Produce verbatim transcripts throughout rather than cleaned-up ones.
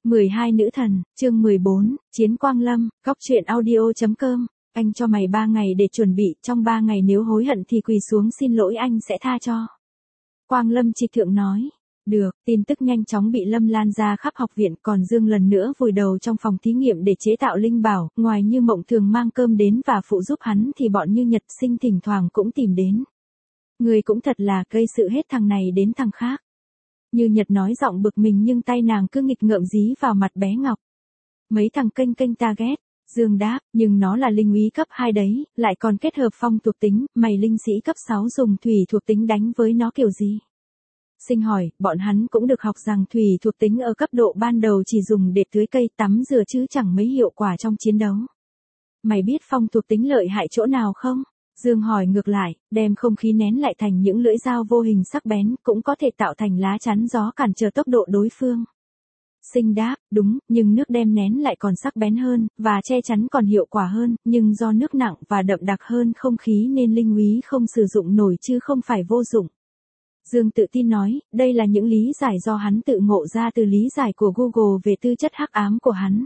mười hai nữ thần, chương mười bốn, Chiến Quang Lâm, góc truyện audio.com. Anh cho mày ba ngày để chuẩn bị, trong ba ngày nếu hối hận thì quỳ xuống xin lỗi anh sẽ tha cho. Quang Lâm trịch thượng nói. Được, tin tức nhanh chóng bị Lâm lan ra khắp học viện, còn Dương lần nữa vùi đầu trong phòng thí nghiệm để chế tạo linh bảo, ngoài Như Mộng thường mang cơm đến và phụ giúp hắn thì bọn Như Nhật Sinh thỉnh thoảng cũng tìm đến. Người cũng thật là gây sự hết thằng này đến thằng khác. Như Nhật nói giọng bực mình nhưng tay nàng cứ nghịch ngợm dí vào mặt bé Ngọc. Mấy thằng kênh kênh ta ghét. Dương đáp, nhưng nó là linh úy cấp hai đấy, lại còn kết hợp phong thuộc tính, mày linh sĩ cấp sáu dùng thủy thuộc tính đánh với nó kiểu gì? Sinh hỏi, bọn hắn cũng được học rằng thủy thuộc tính ở cấp độ ban đầu chỉ dùng để tưới cây tắm rửa chứ chẳng mấy hiệu quả trong chiến đấu. Mày biết phong thuộc tính lợi hại chỗ nào không? Dương hỏi ngược lại, đem không khí nén lại thành những lưỡi dao vô hình sắc bén, cũng có thể tạo thành lá chắn gió cản trở tốc độ đối phương. Sinh đáp, đúng, nhưng nước đem nén lại còn sắc bén hơn, và che chắn còn hiệu quả hơn, nhưng do nước nặng và đậm đặc hơn không khí nên linh úy không sử dụng nổi chứ không phải vô dụng. Dương tự tin nói, đây là những lý giải do hắn tự ngộ ra từ lý giải của Google về tư chất hắc ám của hắn.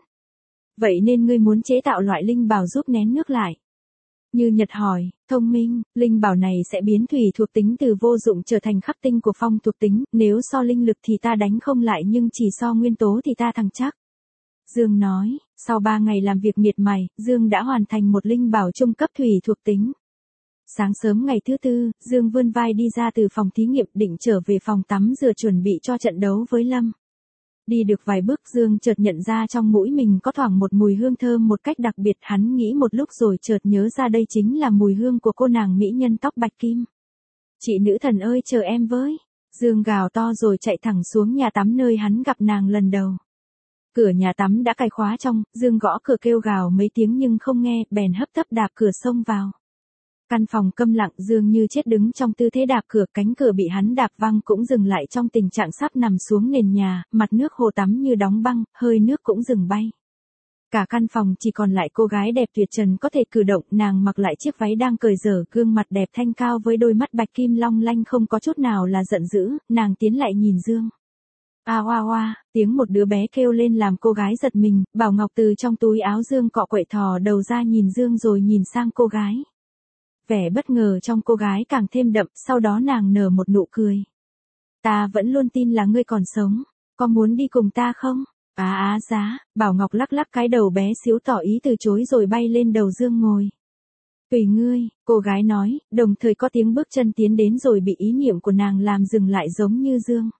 Vậy nên ngươi muốn chế tạo loại linh bảo giúp nén nước lại. Như Nhật hỏi, thông minh, linh bảo này sẽ biến thủy thuộc tính từ vô dụng trở thành khắc tinh của phong thuộc tính, nếu so linh lực thì ta đánh không lại nhưng chỉ so nguyên tố thì ta thắng chắc. Dương nói, sau ba ngày làm việc miệt mài, Dương đã hoàn thành một linh bảo trung cấp thủy thuộc tính. Sáng sớm ngày thứ tư, Dương vươn vai đi ra từ phòng thí nghiệm định trở về phòng tắm rửa chuẩn bị cho trận đấu với Lâm. Đi được vài bước Dương chợt nhận ra trong mũi mình có thoảng một mùi hương thơm một cách đặc biệt, hắn nghĩ một lúc rồi chợt nhớ ra đây chính là mùi hương của cô nàng mỹ nhân tóc bạch kim. Chị nữ thần ơi chờ em với. Dương gào to rồi chạy thẳng xuống nhà tắm nơi hắn gặp nàng lần đầu. Cửa nhà tắm đã cài khóa trong, Dương gõ cửa kêu gào mấy tiếng nhưng không nghe, bèn hấp tấp đạp cửa xông vào. Căn phòng câm lặng, Dương như chết đứng trong tư thế đạp cửa, cánh cửa bị hắn đạp văng cũng dừng lại trong tình trạng sắp nằm xuống nền nhà, mặt nước hồ tắm như đóng băng, hơi nước cũng dừng bay. Cả căn phòng chỉ còn lại cô gái đẹp tuyệt trần có thể cử động, nàng mặc lại chiếc váy đang cởi dở, gương mặt đẹp thanh cao với đôi mắt bạch kim long lanh không có chút nào là giận dữ, nàng tiến lại nhìn Dương. A oa oa, tiếng một đứa bé kêu lên làm cô gái giật mình, Bảo Ngọc từ trong túi áo Dương cọ quậy thò đầu ra nhìn Dương rồi nhìn sang cô gái. Vẻ bất ngờ trong cô gái càng thêm đậm, sau đó nàng nở một nụ cười. Ta vẫn luôn tin là ngươi còn sống, có muốn đi cùng ta không? Á á giá, Bảo Ngọc lắc lắc cái đầu bé xíu tỏ ý từ chối rồi bay lên đầu Dương ngồi. Tùy ngươi, cô gái nói, đồng thời có tiếng bước chân tiến đến rồi bị ý niệm của nàng làm dừng lại giống như Dương.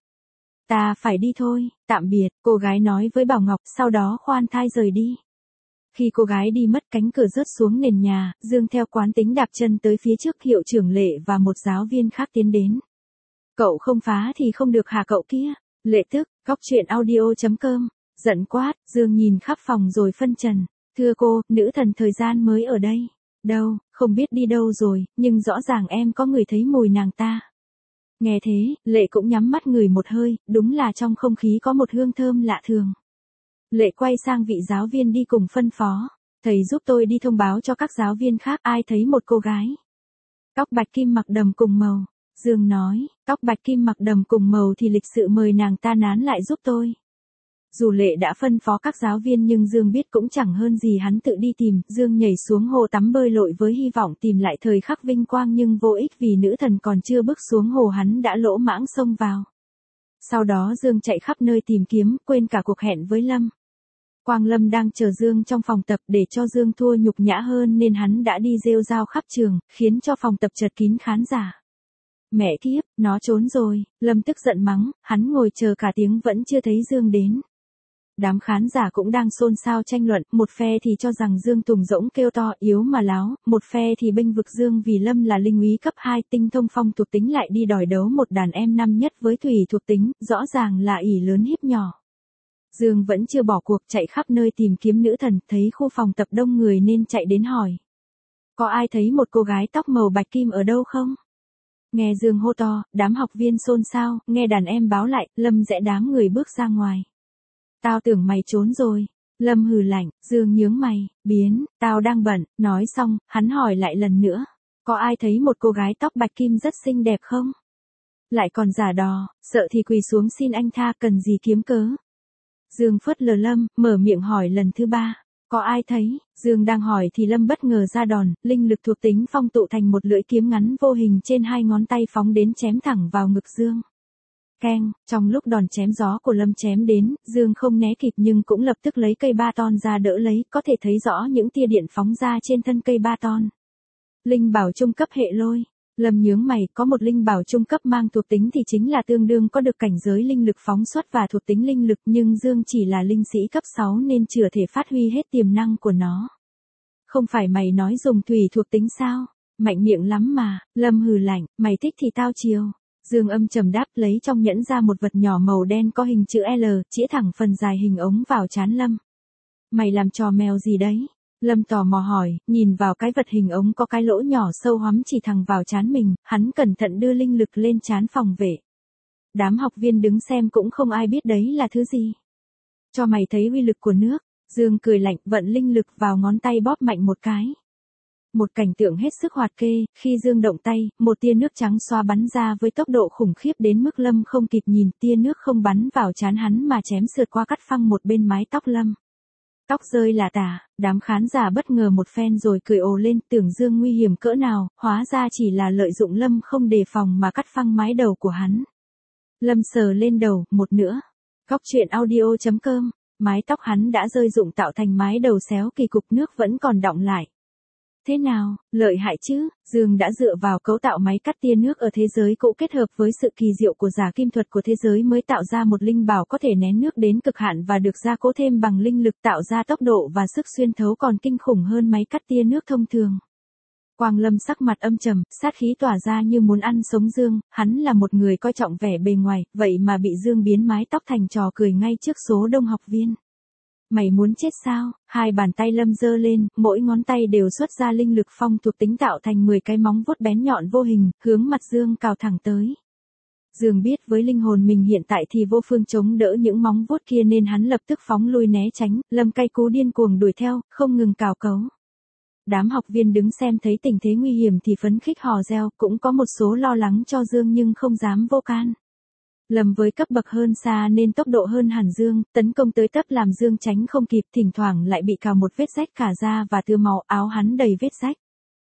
Ta phải đi thôi, tạm biệt, cô gái nói với Bảo Ngọc, sau đó khoan thai rời đi. Khi cô gái đi mất cánh cửa rớt xuống nền nhà, Dương theo quán tính đạp chân tới phía trước, hiệu trưởng Lệ và một giáo viên khác tiến đến. Cậu không phá thì không được hả cậu kia? Lệ tức, góc truyện audio.com, giận quát, Dương nhìn khắp phòng rồi phân trần. Thưa cô, nữ thần thời gian mới ở đây. Đâu, không biết đi đâu rồi, nhưng rõ ràng em có ngửi thấy mùi nàng ta. Nghe thế, Lệ cũng nhắm mắt ngửi một hơi, đúng là trong không khí có một hương thơm lạ thường. Lệ quay sang vị giáo viên đi cùng phân phó. Thầy giúp tôi đi thông báo cho các giáo viên khác ai thấy một cô gái. Tóc bạch kim mặc đầm cùng màu. Dương nói, tóc bạch kim mặc đầm cùng màu thì lịch sự mời nàng ta nán lại giúp tôi. Dù Lệ đã phân phó các giáo viên nhưng Dương biết cũng chẳng hơn gì hắn tự đi tìm. Dương nhảy xuống hồ tắm bơi lội với hy vọng tìm lại thời khắc vinh quang nhưng vô ích vì nữ thần còn chưa bước xuống hồ hắn đã lỗ mãng xông vào. Sau đó Dương chạy khắp nơi tìm kiếm, quên cả cuộc hẹn với Lâm. Quang Lâm đang chờ Dương trong phòng tập, để cho Dương thua nhục nhã hơn nên hắn đã đi rêu rao khắp trường, khiến cho phòng tập chật kín khán giả. Mẹ kiếp, nó trốn rồi, Lâm tức giận mắng, hắn ngồi chờ cả tiếng vẫn chưa thấy Dương đến. Đám khán giả cũng đang xôn xao tranh luận, một phe thì cho rằng Dương tùng rỗng kêu to yếu mà láo, một phe thì bênh vực Dương vì Lâm là linh úy cấp hai tinh thông phong thuộc tính lại đi đòi đấu một đàn em năm nhất với thủy thuộc tính, rõ ràng là ỷ lớn hiếp nhỏ. Dương vẫn chưa bỏ cuộc chạy khắp nơi tìm kiếm nữ thần, thấy khu phòng tập đông người nên chạy đến hỏi. Có ai thấy một cô gái tóc màu bạch kim ở đâu không? Nghe Dương hô to, đám học viên xôn xao, nghe đàn em báo lại, Lâm rẽ đám người bước ra ngoài. Tao tưởng mày trốn rồi. Lâm hừ lạnh, Dương nhướng mày, biến, tao đang bận, nói xong, hắn hỏi lại lần nữa. Có ai thấy một cô gái tóc bạch kim rất xinh đẹp không? Lại còn giả đò, sợ thì quỳ xuống xin anh tha, cần gì kiếm cớ. Dương phớt lờ Lâm, mở miệng hỏi lần thứ ba. Có ai thấy? Dương đang hỏi thì Lâm bất ngờ ra đòn, linh lực thuộc tính phong tụ thành một lưỡi kiếm ngắn vô hình trên hai ngón tay phóng đến chém thẳng vào ngực Dương. Keng, trong lúc đòn chém gió của Lâm chém đến, Dương không né kịp nhưng cũng lập tức lấy cây ba ton ra đỡ lấy, có thể thấy rõ những tia điện phóng ra trên thân cây ba ton. Linh bảo trung cấp hệ lôi. Lâm nhướng mày, có một linh bảo trung cấp mang thuộc tính thì chính là tương đương có được cảnh giới linh lực phóng xuất và thuộc tính linh lực, nhưng Dương chỉ là linh sĩ cấp sáu nên chưa thể phát huy hết tiềm năng của nó. Không phải mày nói dùng thủy thuộc tính sao? Mạnh miệng lắm mà. Lâm hừ lạnh, mày thích thì tao chiều. Dương âm trầm đáp, lấy trong nhẫn ra một vật nhỏ màu đen có hình chữ L, chĩa thẳng phần dài hình ống vào trán Lâm. Mày làm trò mèo gì đấy? Lâm tò mò hỏi, nhìn vào cái vật hình ống có cái lỗ nhỏ sâu hoắm chỉ thẳng vào trán mình, hắn cẩn thận đưa linh lực lên trán phòng vệ. Đám học viên đứng xem cũng không ai biết đấy là thứ gì. Cho mày thấy uy lực của nước. Dương cười lạnh, vận linh lực vào ngón tay bóp mạnh một cái. Một cảnh tượng hết sức hoạt kê, khi Dương động tay, một tia nước trắng xoa bắn ra với tốc độ khủng khiếp đến mức Lâm không kịp nhìn, tia nước không bắn vào trán hắn mà chém sượt qua cắt phăng một bên mái tóc Lâm. Tóc rơi là tả, đám khán giả bất ngờ một phen rồi cười ồ lên, tưởng Dương nguy hiểm cỡ nào, hóa ra chỉ là lợi dụng Lâm không đề phòng mà cắt phăng mái đầu của hắn. Lâm sờ lên đầu, một nữa. Góc truyện audio chấm com, mái tóc hắn đã rơi rụng tạo thành mái đầu xéo kỳ cục, nước vẫn còn đọng lại. Thế nào, lợi hại chứ? Dương đã dựa vào cấu tạo máy cắt tia nước ở thế giới cũ kết hợp với sự kỳ diệu của giả kim thuật của thế giới mới tạo ra một linh bảo có thể nén nước đến cực hạn và được gia cố thêm bằng linh lực, tạo ra tốc độ và sức xuyên thấu còn kinh khủng hơn máy cắt tia nước thông thường. Quang Lâm sắc mặt âm trầm, sát khí tỏa ra như muốn ăn sống Dương, hắn là một người coi trọng vẻ bề ngoài, vậy mà bị Dương biến mái tóc thành trò cười ngay trước số đông học viên. Mày muốn chết sao? Hai bàn tay Lâm giơ lên, mỗi ngón tay đều xuất ra linh lực phong thuộc tính tạo thành mười cái móng vuốt bén nhọn vô hình, hướng mặt Dương cào thẳng tới. Dương biết với linh hồn mình hiện tại thì vô phương chống đỡ những móng vuốt kia nên hắn lập tức phóng lui né tránh, Lâm cay cú điên cuồng đuổi theo, không ngừng cào cấu. Đám học viên đứng xem thấy tình thế nguy hiểm thì phấn khích hò reo, cũng có một số lo lắng cho Dương nhưng không dám vô can. Lâm với cấp bậc hơn xa nên tốc độ hơn hẳn Dương, tấn công tới tấp làm Dương tránh không kịp, thỉnh thoảng lại bị cào một vết rách cả da và tưa máu, áo hắn đầy vết rách.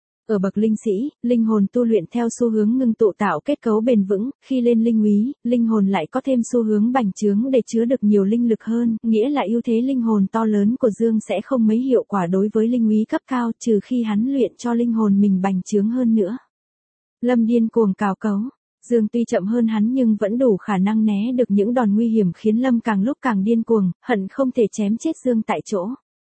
Ở bậc linh sĩ, linh hồn tu luyện theo xu hướng ngưng tụ tạo kết cấu bền vững, khi lên linh úy, linh hồn lại có thêm xu hướng bành trướng để chứa được nhiều linh lực hơn, nghĩa là ưu thế linh hồn to lớn của Dương sẽ không mấy hiệu quả đối với linh úy cấp cao, trừ khi hắn luyện cho linh hồn mình bành trướng hơn nữa. Lâm điên cuồng cào cấu. Dương tuy chậm hơn hắn nhưng vẫn đủ khả năng né được những đòn nguy hiểm khiến Lâm càng lúc càng điên cuồng, hận không thể chém chết Dương tại chỗ.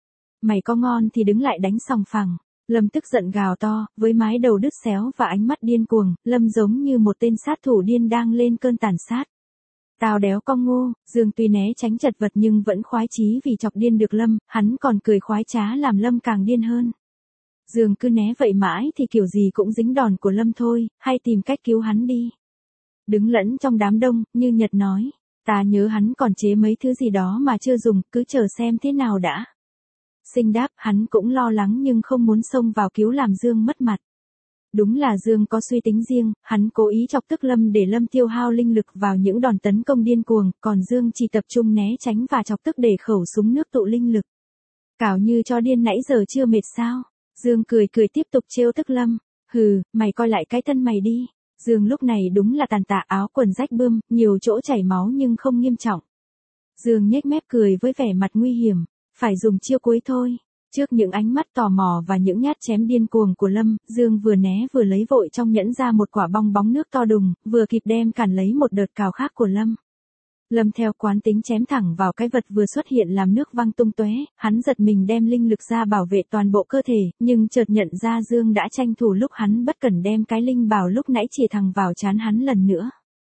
Mày có ngon thì đứng lại đánh sòng phẳng. Lâm tức giận gào to, với mái đầu đứt xéo và ánh mắt điên cuồng, Lâm giống như một tên sát thủ điên đang lên cơn tàn sát. Tao đéo con ngu, Dương tuy né tránh chật vật nhưng vẫn khoái chí vì chọc điên được Lâm, hắn còn cười khoái trá làm Lâm càng điên hơn. Dương cứ né vậy mãi thì kiểu gì cũng dính đòn của Lâm thôi, hay tìm cách cứu hắn đi. Đứng lẫn trong đám đông, Như Nhật nói, ta nhớ hắn còn chế mấy thứ gì đó mà chưa dùng, cứ chờ xem thế nào đã. Sinh đáp, hắn cũng lo lắng nhưng không muốn xông vào cứu làm Dương mất mặt. Đúng là Dương có suy tính riêng, hắn cố ý chọc tức Lâm để Lâm tiêu hao linh lực vào những đòn tấn công điên cuồng, còn Dương chỉ tập trung né tránh và chọc tức để khẩu súng nước tụ linh lực. Cào như cho điên nãy giờ chưa mệt sao? Dương cười cười tiếp tục trêu tức Lâm, hừ, mày coi lại cái thân mày đi. Dương lúc này đúng là tàn tạ, áo quần rách bươm, nhiều chỗ chảy máu nhưng không nghiêm trọng. Dương nhếch mép cười với vẻ mặt nguy hiểm, phải dùng chiêu cuối thôi. Trước những ánh mắt tò mò và những nhát chém điên cuồng của Lâm, Dương vừa né vừa lấy vội trong nhẫn ra một quả bong bóng nước to đùng, vừa kịp đem cản lấy một đợt cào khác của Lâm. Lâm theo quán tính chém thẳng vào cái vật vừa xuất hiện làm nước văng tung tóe, hắn giật mình đem linh lực ra bảo vệ toàn bộ cơ thể, nhưng chợt nhận ra Dương đã tranh thủ lúc hắn bất cẩn đem cái linh bảo lúc nãy chìa thẳng vào trán hắn lần nữa.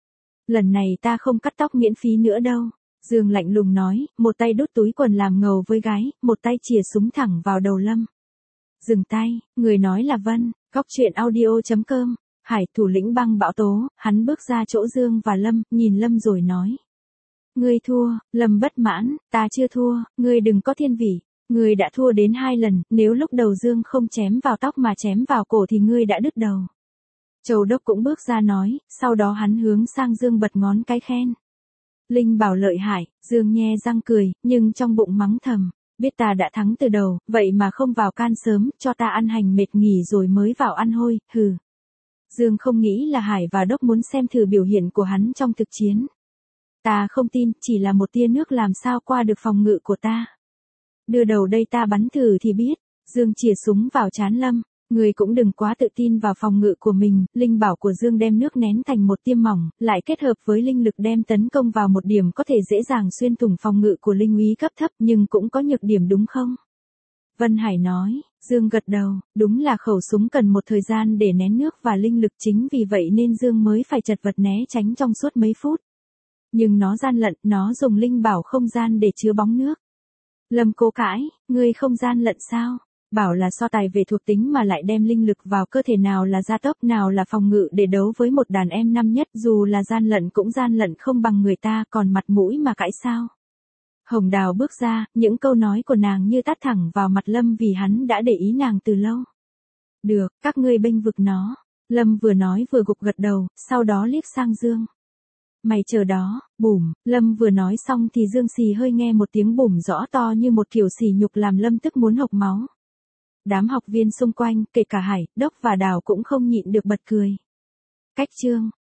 Lần này ta không cắt tóc miễn phí nữa đâu. Dương lạnh lùng nói, một tay đút túi quần làm ngầu với gái, một tay chìa súng thẳng vào đầu Lâm. Dừng tay, người nói là Vân, góc truyện audio chấm com, Hải thủ lĩnh băng bão tố, hắn bước ra chỗ Dương và Lâm, nhìn Lâm rồi nói. Ngươi thua, Lâm bất mãn, ta chưa thua, ngươi đừng có thiên vị, ngươi đã thua đến hai lần, nếu lúc đầu Dương không chém vào tóc mà chém vào cổ thì ngươi đã đứt đầu. Châu Đốc cũng bước ra nói, sau đó hắn hướng sang Dương bật ngón cái khen. Linh Bảo lợi hại, Dương nhe răng cười, nhưng trong bụng mắng thầm, biết ta đã thắng từ đầu, vậy mà không vào can sớm, cho ta ăn hành mệt nghỉ rồi mới vào ăn hôi, hừ. Dương không nghĩ là Hải và Đốc muốn xem thử biểu hiện của hắn trong thực chiến. Ta không tin, chỉ là một tia nước làm sao qua được phòng ngự của ta. Đưa đầu đây ta bắn thử thì biết. Dương chìa súng vào trán Lâm. Người cũng đừng quá tự tin vào phòng ngự của mình. Linh bảo của Dương đem nước nén thành một tiêm mỏng, lại kết hợp với linh lực đem tấn công vào một điểm có thể dễ dàng xuyên thủng phòng ngự của linh úy cấp thấp, nhưng cũng có nhược điểm đúng không? Vân Hải nói. Dương gật đầu, đúng là khẩu súng cần một thời gian để nén nước và linh lực, chính vì vậy nên Dương mới phải chật vật né tránh trong suốt mấy phút. Nhưng nó gian lận, nó dùng linh bảo không gian để chứa bóng nước. Lâm cố cãi, ngươi không gian lận sao? Bảo là so tài về thuộc tính mà lại đem linh lực vào cơ thể, nào là gia tốc, nào là phòng ngự để đấu với một đàn em năm nhất, dù là gian lận cũng gian lận không bằng người ta, còn mặt mũi mà cãi sao? Hồng Đào bước ra, những câu nói của nàng như tát thẳng vào mặt Lâm vì hắn đã để ý nàng từ lâu. Được, các ngươi bênh vực nó. Lâm vừa nói vừa gục gật đầu, sau đó liếc sang Dương. Mày chờ đó, bùm, Lâm vừa nói xong thì Dương xì hơi nghe một tiếng bùm rõ to như một kiểu sỉ nhục làm Lâm tức muốn hộc máu. Đám học viên xung quanh, kể cả Hải, Đốc và Đào cũng không nhịn được bật cười. Cách chương